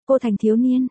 Cô thành thiếu niên,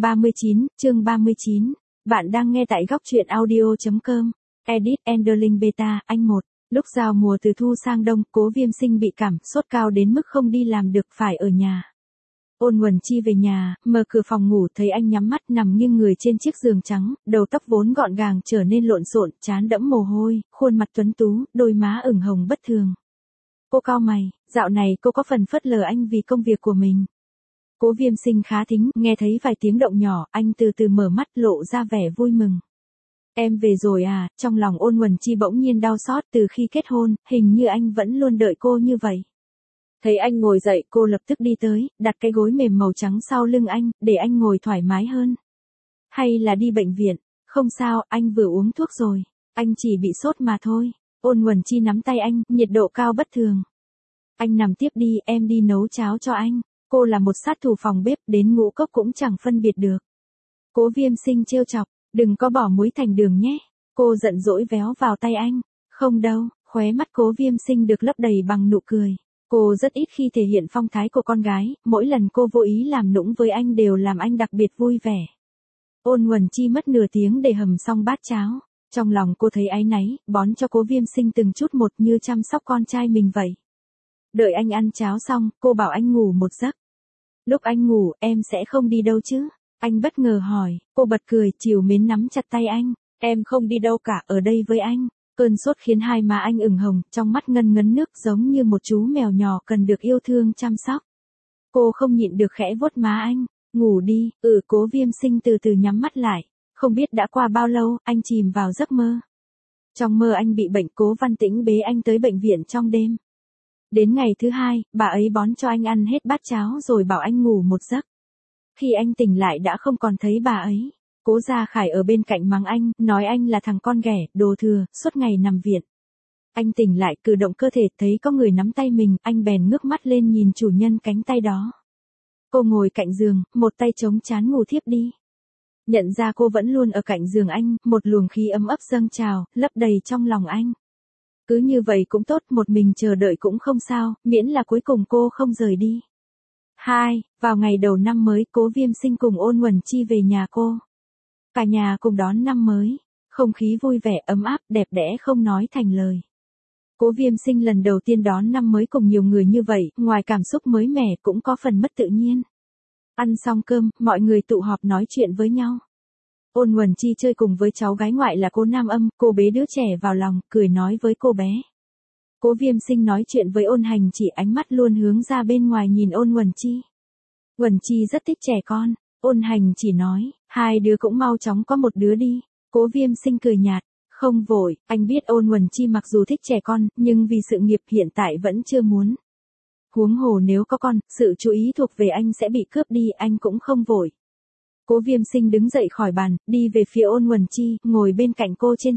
chương 39. Bạn đang nghe tại góc truyện audio.com. Edit Enderling Beta, anh 1. Lúc giao mùa từ thu sang đông, Cố Viêm Sinh bị cảm, sốt cao đến mức không đi làm được, phải ở nhà. Ôn Nguồn Chi về nhà, mở cửa phòng ngủ thấy anh nhắm mắt nằm nghiêng người trên chiếc giường trắng, đầu tóc vốn gọn gàng trở nên lộn xộn, trán đẫm mồ hôi, khuôn mặt tuấn tú, đôi má ửng hồng bất thường. Cô cau mày, dạo này cô có phần phớt lờ anh vì công việc của mình. Cố Viêm Sinh khá thính, nghe thấy vài tiếng động nhỏ, anh từ từ mở mắt lộ ra vẻ vui mừng. Em về rồi à, trong lòng Ôn Nguồn Chi bỗng nhiên đau xót, từ khi kết hôn, hình như anh vẫn luôn đợi cô như vậy. Thấy anh ngồi dậy, cô lập tức đi tới, đặt cái gối mềm màu trắng sau lưng anh, để anh ngồi thoải mái hơn. Hay là đi bệnh viện? Không sao, anh vừa uống thuốc rồi. Anh chỉ bị sốt mà thôi. Ôn Nguồn Chi nắm tay anh, nhiệt độ cao bất thường. Anh nằm tiếp đi, em đi nấu cháo cho anh. Cô là một sát thủ phòng bếp, đến ngũ cốc cũng chẳng phân biệt được. Cố Viêm Sinh trêu chọc, đừng có bỏ muối thành đường nhé. Cô giận dỗi véo vào tay anh. Không đâu, khóe mắt Cố Viêm Sinh được lấp đầy bằng nụ cười. Cô rất ít khi thể hiện phong thái của con gái, mỗi lần cô vô ý làm nũng với anh đều làm anh đặc biệt vui vẻ. Ôn Nguồn Chi mất nửa tiếng để hầm xong bát cháo. Trong lòng cô thấy áy náy, bón cho Cố Viêm Sinh từng chút một như chăm sóc con trai mình vậy. Đợi anh ăn cháo xong, cô bảo anh ngủ một giấc. Lúc anh ngủ, em sẽ không đi đâu chứ? Anh bất ngờ hỏi, cô bật cười, trìu mến nắm chặt tay anh. Em không đi đâu cả, ở đây với anh. Cơn sốt khiến hai má anh ửng hồng, trong mắt ngân ngấn nước giống như một chú mèo nhỏ cần được yêu thương chăm sóc. Cô không nhịn được khẽ vuốt má anh. Ngủ đi, Cố Viêm Sinh từ từ nhắm mắt lại. Không biết đã qua bao lâu, anh chìm vào giấc mơ. Trong mơ anh bị bệnh, Cố Văn Tĩnh bế anh tới bệnh viện trong đêm. Đến ngày thứ hai, bà ấy bón cho anh ăn hết bát cháo rồi bảo anh ngủ một giấc. Khi anh tỉnh lại đã không còn thấy bà ấy. Cố Gia Khải ở bên cạnh mắng anh, nói anh là thằng con ghẻ, đồ thừa, suốt ngày nằm viện. Anh tỉnh lại, cử động cơ thể, thấy có người nắm tay mình, anh bèn ngước mắt lên nhìn chủ nhân cánh tay đó. Cô ngồi cạnh giường, một tay chống trán ngủ thiếp đi. Nhận ra cô vẫn luôn ở cạnh giường anh, một luồng khí ấm ấp dâng trào, lấp đầy trong lòng anh. Cứ như vậy cũng tốt, một mình chờ đợi cũng không sao, miễn là cuối cùng cô không rời đi. 2. Vào ngày đầu năm mới, Cố Viêm Sinh cùng Ôn Nguồn Chi về nhà cô. Cả nhà cùng đón năm mới, không khí vui vẻ ấm áp đẹp đẽ không nói thành lời. Cố Viêm Sinh lần đầu tiên đón năm mới cùng nhiều người như vậy, ngoài cảm xúc mới mẻ cũng có phần mất tự nhiên. Ăn xong cơm, mọi người tụ họp nói chuyện với nhau. Ôn Nguồn Chi chơi cùng với cháu gái ngoại là cô Nam Âm, cô bế đứa trẻ vào lòng, cười nói với cô bé. Cố Viêm Sinh nói chuyện với Ôn Hành chỉ, ánh mắt luôn hướng ra bên ngoài nhìn Ôn Nguồn Chi. Nguồn Chi rất thích trẻ con, Ôn Hành chỉ nói, hai đứa cũng mau chóng có một đứa đi. Cố Viêm Sinh cười nhạt, không vội, anh biết Ôn Nguồn Chi mặc dù thích trẻ con, nhưng vì sự nghiệp hiện tại vẫn chưa muốn. Huống hồ nếu có con, sự chú ý thuộc về anh sẽ bị cướp đi, anh cũng không vội. Cố Viêm Sinh đứng dậy khỏi bàn, đi về phía Ôn Nguồn Chi, ngồi bên cạnh cô trên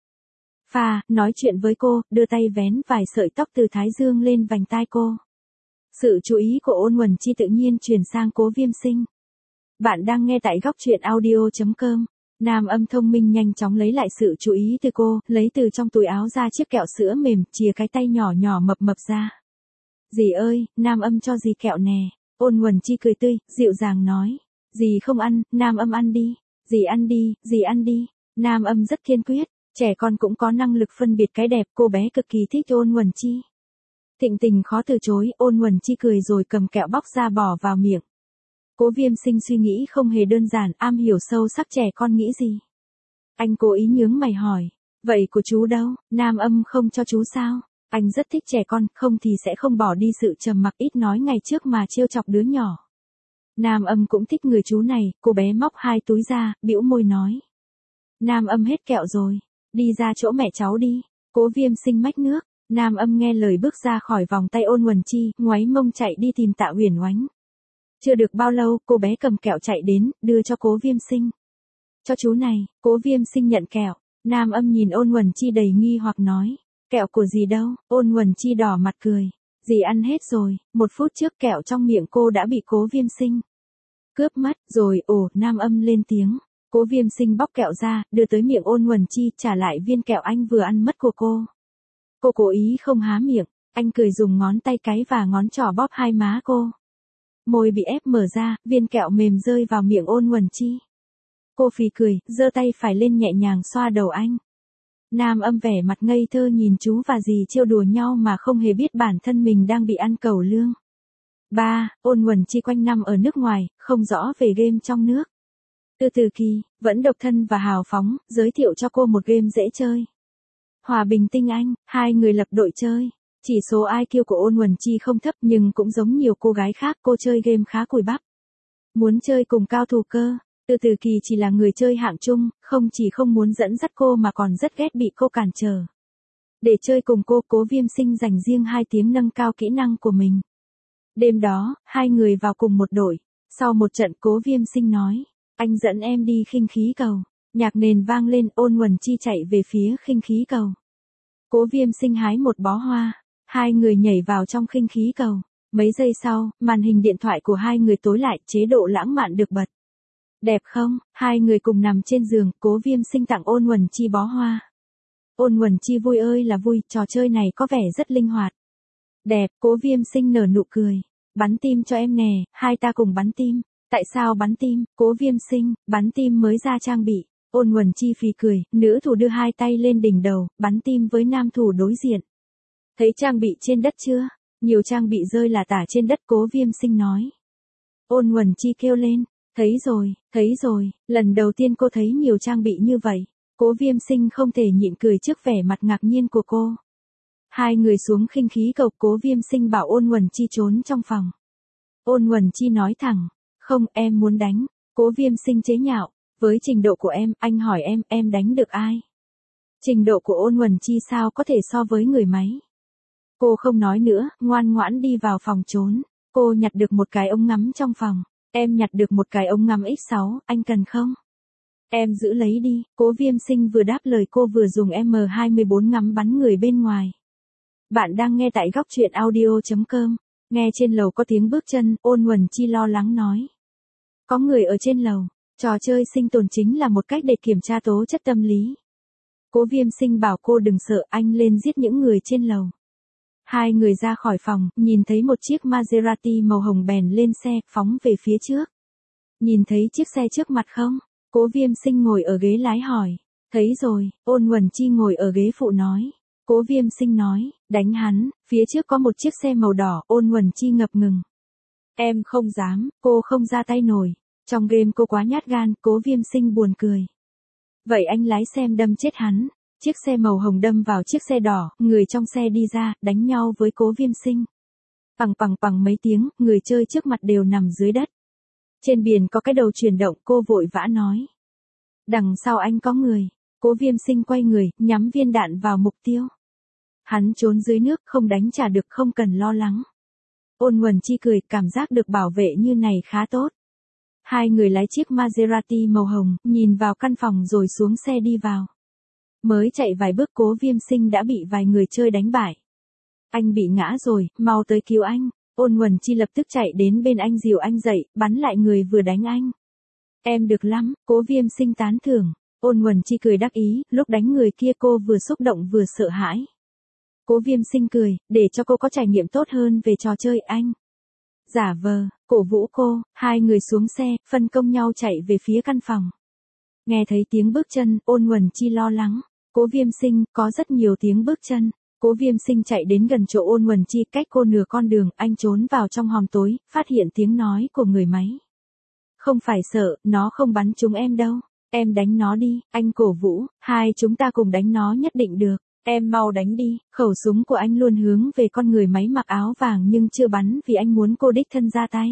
sofa, nói chuyện với cô, đưa tay vén vài sợi tóc từ thái dương lên vành tai cô. Sự chú ý của Ôn Nguồn Chi tự nhiên chuyển sang Cố Viêm Sinh. Bạn đang nghe tại góc truyện audio.com. Nam Âm thông minh nhanh chóng lấy lại sự chú ý từ cô, lấy từ trong túi áo ra chiếc kẹo sữa mềm, chìa cái tay nhỏ nhỏ mập mập ra. Dì ơi, Nam Âm cho dì kẹo nè. Ôn Nguồn Chi cười tươi, dịu dàng nói. Dì không ăn, Nam Âm ăn đi. Dì ăn đi, dì ăn đi. Nam Âm rất kiên quyết, trẻ con cũng có năng lực phân biệt cái đẹp, cô bé cực kỳ thích Ôn Nguồn Chi. Thịnh tình khó từ chối, Ôn Nguồn Chi cười rồi cầm kẹo bóc ra bỏ vào miệng. Cố Viêm Sinh suy nghĩ không hề đơn giản, am hiểu sâu sắc trẻ con nghĩ gì. Anh cố ý nhướng mày hỏi, vậy của chú đâu, Nam Âm không cho chú sao? Anh rất thích trẻ con, không thì sẽ không bỏ đi sự trầm mặc ít nói ngày trước mà trêu chọc đứa nhỏ. Nam Âm cũng thích người chú này, cô bé móc hai túi ra, bĩu môi nói. Nam Âm hết kẹo rồi, đi ra chỗ mẹ cháu đi. Cố Viêm Sinh mách nước, Nam Âm nghe lời bước ra khỏi vòng tay Ôn Nguồn Chi, ngoáy mông chạy đi tìm Tạ Uyển Oánh. Chưa được bao lâu, cô bé cầm kẹo chạy đến, đưa cho Cố Viêm Sinh. Cho chú này. Cố Viêm Sinh nhận kẹo. Nam Âm nhìn Ôn Nguồn Chi đầy nghi hoặc nói. Kẹo của dì đâu? Ôn Nguồn Chi đỏ mặt cười. Dì ăn hết rồi, 1 phút trước kẹo trong miệng cô đã bị Cố Viêm Sinh cướp mất rồi. Nam Âm lên tiếng. Cố Viêm Sinh bóc kẹo ra, đưa tới miệng Ôn Nguồn Chi, trả lại viên kẹo anh vừa ăn mất của cô. Cô cố ý không há miệng, anh cười dùng ngón tay cái và ngón trỏ bóp hai má cô. Môi bị ép mở ra, viên kẹo mềm rơi vào miệng Ôn Uẩn Chi. Cô phì cười, giơ tay phải lên nhẹ nhàng xoa đầu anh. Nam Âm vẻ mặt ngây thơ nhìn chú và dì trêu đùa nhau mà không hề biết bản thân mình đang bị ăn cẩu lương. 3. Ôn Uẩn Chi quanh năm ở nước ngoài, không rõ về game trong nước. Từ Kỳ, vẫn độc thân và hào phóng, giới thiệu cho cô một game dễ chơi. Hòa Bình Tinh Anh, hai người lập đội chơi. Chỉ số IQ của Ôn Uẩn Chi không thấp nhưng cũng giống nhiều cô gái khác cô chơi game khá cùi bắp. Muốn chơi cùng cao thủ cơ. Từ Kỳ chỉ là người chơi hạng trung, không chỉ không muốn dẫn dắt cô mà còn rất ghét bị cô cản trở. Để chơi cùng cô, Cố Viêm Sinh dành riêng 2 tiếng nâng cao kỹ năng của mình. Đêm đó, hai người vào cùng một đội. Sau một trận Cố Viêm Sinh nói, anh dẫn em đi khinh khí cầu. Nhạc nền vang lên, Ôn Uẩn Chi chạy về phía khinh khí cầu. Cố Viêm Sinh hái một bó hoa. Hai người nhảy vào trong khinh khí cầu. Mấy giây sau, màn hình điện thoại của hai người tối lại, chế độ lãng mạn được bật. Đẹp không? Hai người cùng nằm trên giường, Cố Viêm Sinh tặng Ôn Uẩn Chi bó hoa. Ôn Uẩn Chi vui ơi là vui, trò chơi này có vẻ rất linh hoạt. Đẹp, Cố Viêm Sinh nở nụ cười. Bắn tim cho em nè, hai ta cùng bắn tim. Tại sao bắn tim? Cố Viêm Sinh, bắn tim mới ra trang bị. Ôn Uẩn Chi phì cười, nữ thủ đưa hai tay lên đỉnh đầu, bắn tim với nam thủ đối diện. Thấy trang bị trên đất chưa? Nhiều trang bị rơi là tả trên đất, Cố Viêm Sinh nói. Ôn Uẩn Chi kêu lên, thấy rồi, lần đầu tiên cô thấy nhiều trang bị như vậy. Cố Viêm Sinh không thể nhịn cười trước vẻ mặt ngạc nhiên của cô. Hai người xuống khinh khí cầu, Cố Viêm Sinh bảo Ôn Uẩn Chi trốn trong phòng. Ôn Uẩn Chi nói thẳng, không, em muốn đánh. Cố Viêm Sinh chế nhạo, với trình độ của em, anh hỏi em đánh được ai? Trình độ của Ôn Uẩn Chi sao có thể so với người máy? Cô không nói nữa, ngoan ngoãn đi vào phòng trốn. Cô nhặt được một cái ống ngắm trong phòng. Em nhặt được một cái ống ngắm X6, anh cần không? Em giữ lấy đi. Cố Viêm Sinh vừa đáp lời cô vừa dùng M24 ngắm bắn người bên ngoài. Bạn đang nghe tại góc truyện audio.com. Nghe trên lầu có tiếng bước chân, Ôn Uẩn Chi lo lắng nói. Có người ở trên lầu. Trò chơi sinh tồn chính là một cách để kiểm tra tố chất tâm lý. Cố Viêm Sinh bảo cô đừng sợ, anh lên giết những người trên lầu. Hai người ra khỏi phòng, nhìn thấy một chiếc Maserati màu hồng bèn lên xe, phóng về phía trước. Nhìn thấy chiếc xe trước mặt không? Cố Viêm Sinh ngồi ở ghế lái hỏi. Thấy rồi, Ôn Uẩn Chi ngồi ở ghế phụ nói. Cố Viêm Sinh nói, đánh hắn, phía trước có một chiếc xe màu đỏ, Ôn Uẩn Chi ngập ngừng. Em không dám, cô không ra tay nổi. Trong game cô quá nhát gan, Cố Viêm Sinh buồn cười. Vậy anh lái xem đâm chết hắn. Chiếc xe màu hồng đâm vào chiếc xe đỏ, người trong xe đi ra, đánh nhau với Cố Viêm Sinh. Bằng mấy tiếng, người chơi trước mặt đều nằm dưới đất. Trên biển có cái đầu chuyển động, cô vội vã nói. Đằng sau anh có người. Cố Viêm Sinh quay người, nhắm viên đạn vào mục tiêu. Hắn trốn dưới nước, không đánh trả được, không cần lo lắng. Ôn Uẩn Chi cười, cảm giác được bảo vệ như này khá tốt. Hai người lái chiếc Maserati màu hồng, nhìn vào căn phòng rồi xuống xe đi vào. Mới chạy vài bước, Cố Viêm Sinh đã bị vài người chơi đánh bại. Anh bị ngã rồi, mau tới cứu anh. Ôn Uẩn Chi lập tức chạy đến bên anh dìu anh dậy, bắn lại người vừa đánh anh. Em được lắm, Cố Viêm Sinh tán thưởng. Ôn Uẩn Chi cười đắc ý, lúc đánh người kia cô vừa xúc động vừa sợ hãi. Cố Viêm Sinh cười, để cho cô có trải nghiệm tốt hơn về trò chơi anh. Giả vờ, cổ vũ cô, hai người xuống xe, phân công nhau chạy về phía căn phòng. Nghe thấy tiếng bước chân, Ôn Uẩn Chi lo lắng. Cố Viêm Sinh, có rất nhiều tiếng bước chân. Cố Viêm Sinh chạy đến gần chỗ Ôn Uẩn Chi, cách cô nửa con đường, anh trốn vào trong hòm tối, phát hiện tiếng nói của người máy. Không phải sợ, nó không bắn trúng em đâu. Em đánh nó đi, anh cổ vũ, hai chúng ta cùng đánh nó nhất định được. Em mau đánh đi. Khẩu súng của anh luôn hướng về con người máy mặc áo vàng nhưng chưa bắn vì anh muốn cô đích thân ra tay.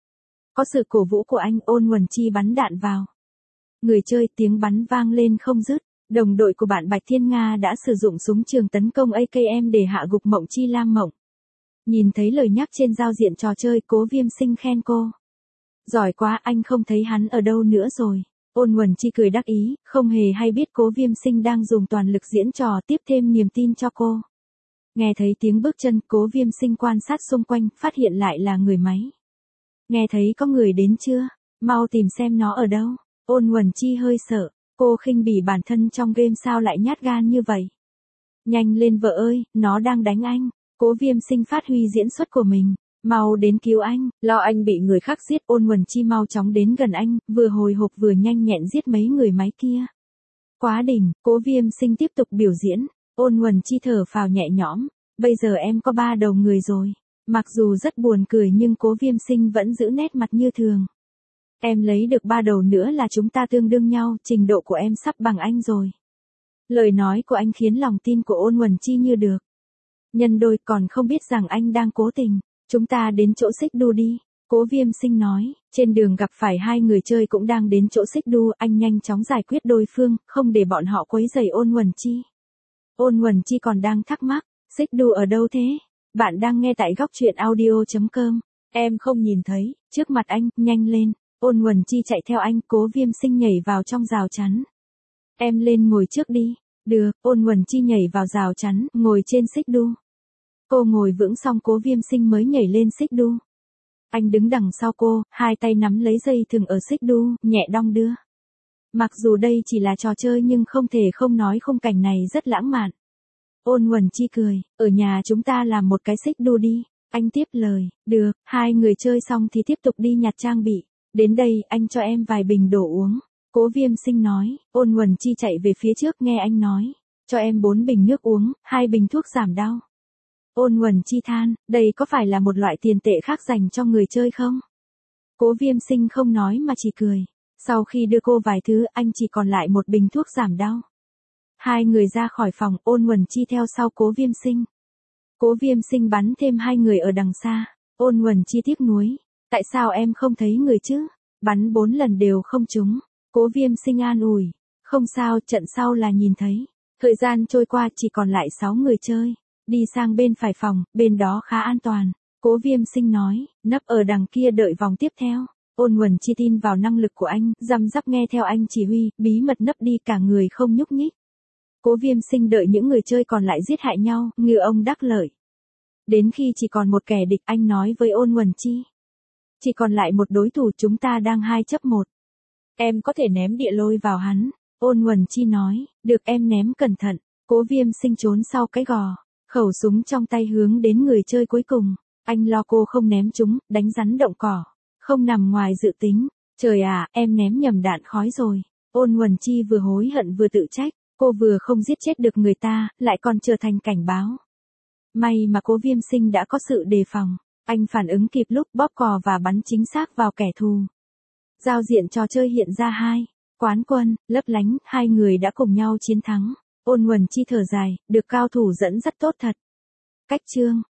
Có sự cổ vũ của anh, Ôn Uẩn Chi bắn đạn vào. Người chơi, tiếng bắn vang lên không dứt. Đồng đội của bạn Bạch Thiên Nga đã sử dụng súng trường tấn công AKM để hạ gục Mộng Chi Lam Mộng. Nhìn thấy lời nhắc trên giao diện trò chơi, Cố Viêm Sinh khen cô. Giỏi quá, anh không thấy hắn ở đâu nữa rồi. Ôn Uẩn Chi cười đắc ý, không hề hay biết Cố Viêm Sinh đang dùng toàn lực diễn trò tiếp thêm niềm tin cho cô. Nghe thấy tiếng bước chân, Cố Viêm Sinh quan sát xung quanh, phát hiện lại là người máy. Nghe thấy có người đến chưa? Mau tìm xem nó ở đâu. Ôn Uẩn Chi hơi sợ. Cô khinh bỉ bản thân trong game sao lại nhát gan như vậy. Nhanh lên vợ ơi, nó đang đánh anh. Cố Viêm Sinh phát huy diễn xuất của mình. Mau đến cứu anh, lo anh bị người khác giết. Ôn Nguồn Chi mau chóng đến gần anh, vừa hồi hộp vừa nhanh nhẹn giết mấy người máy kia. Quá đỉnh, Cố Viêm Sinh tiếp tục biểu diễn. Ôn Nguồn Chi thở phào nhẹ nhõm, bây giờ em có 3 đầu người rồi. Mặc dù rất buồn cười nhưng Cố Viêm Sinh vẫn giữ nét mặt như thường. Em lấy được 3 đầu nữa là chúng ta tương đương nhau, trình độ của em sắp bằng anh rồi. Lời nói của anh khiến lòng tin của Ôn Nguồn Chi như được nhân đôi, còn không biết rằng anh đang cố tình. Chúng ta đến chỗ xích đu đi, Cố Viêm Sinh nói. Trên đường gặp phải 2 người chơi cũng đang đến chỗ xích đu, anh nhanh chóng giải quyết đối phương, không để bọn họ quấy rầy Ôn Nguồn Chi. Ôn Nguồn Chi còn đang thắc mắc, xích đu ở đâu thế? Bạn đang nghe tại góc truyện audio.com. Em không nhìn thấy, trước mặt anh, nhanh lên. Ôn Nguồn Chi chạy theo anh, Cố Viêm Sinh nhảy vào trong rào chắn. Em lên ngồi trước đi. Được, Ôn Nguồn Chi nhảy vào rào chắn, ngồi trên xích đu. Cô ngồi vững xong Cố Viêm Sinh mới nhảy lên xích đu. Anh đứng đằng sau cô, 2 tay nắm lấy dây thừng ở xích đu, nhẹ đong đưa. Mặc dù đây chỉ là trò chơi nhưng không thể không nói khung cảnh này rất lãng mạn. Ôn Nguồn Chi cười, ở nhà chúng ta làm một cái xích đu đi. Anh tiếp lời, được, 2 người chơi xong thì tiếp tục đi nhặt trang bị. Đến đây, anh cho em vài bình đồ uống. Cố Viêm Sinh nói. Ôn Nguồn Chi chạy về phía trước nghe anh nói. Cho em 4 bình nước uống, 2 bình thuốc giảm đau. Ôn Nguồn Chi than, đây có phải là một loại tiền tệ khác dành cho người chơi không? Cố Viêm Sinh không nói mà chỉ cười. Sau khi đưa cô vài thứ, anh chỉ còn lại 1 bình thuốc giảm đau. 2 người ra khỏi phòng, Ôn Nguồn Chi theo sau Cố Viêm Sinh. Cố Viêm Sinh bắn thêm 2 người ở đằng xa. Ôn Nguồn Chi tiếc nuối. Tại sao em không thấy người chứ? Bắn 4 lần đều không trúng. Cố Viêm Sinh an ủi. Không sao, trận sau là nhìn thấy. Thời gian trôi qua chỉ còn lại 6 người chơi. Đi sang bên phải phòng, bên đó khá an toàn. Cố Viêm Sinh nói, nấp ở đằng kia đợi vòng tiếp theo. Ôn Nguồn Chi tin vào năng lực của anh, răm rắp nghe theo anh chỉ huy, bí mật nấp đi cả người không nhúc nhích. Cố Viêm Sinh đợi những người chơi còn lại giết hại nhau, ngư ông đắc lợi. Đến khi chỉ còn một kẻ địch, anh nói với Ôn Nguồn Chi. Chỉ còn lại một đối thủ, chúng ta đang 2-1. Em có thể ném địa lôi vào hắn. Ôn Nguồn Chi nói, được em ném cẩn thận. Cố Viêm Sinh trốn sau cái gò, khẩu súng trong tay hướng đến người chơi cuối cùng. Anh lo cô không ném chúng, đánh rắn động cỏ. Không nằm ngoài dự tính. Trời à, em ném nhầm đạn khói rồi. Ôn Nguồn Chi vừa hối hận vừa tự trách. Cô vừa không giết chết được người ta, lại còn trở thành cảnh báo. May mà Cố Viêm Sinh đã có sự đề phòng. Anh phản ứng kịp lúc bóp cò và bắn chính xác vào kẻ thù. Giao diện trò chơi hiện ra 2. Quán quân, lấp lánh, 2 người đã cùng nhau chiến thắng. Ôn Nguồn Chi thở dài, được cao thủ dẫn rất tốt thật. Cách chương.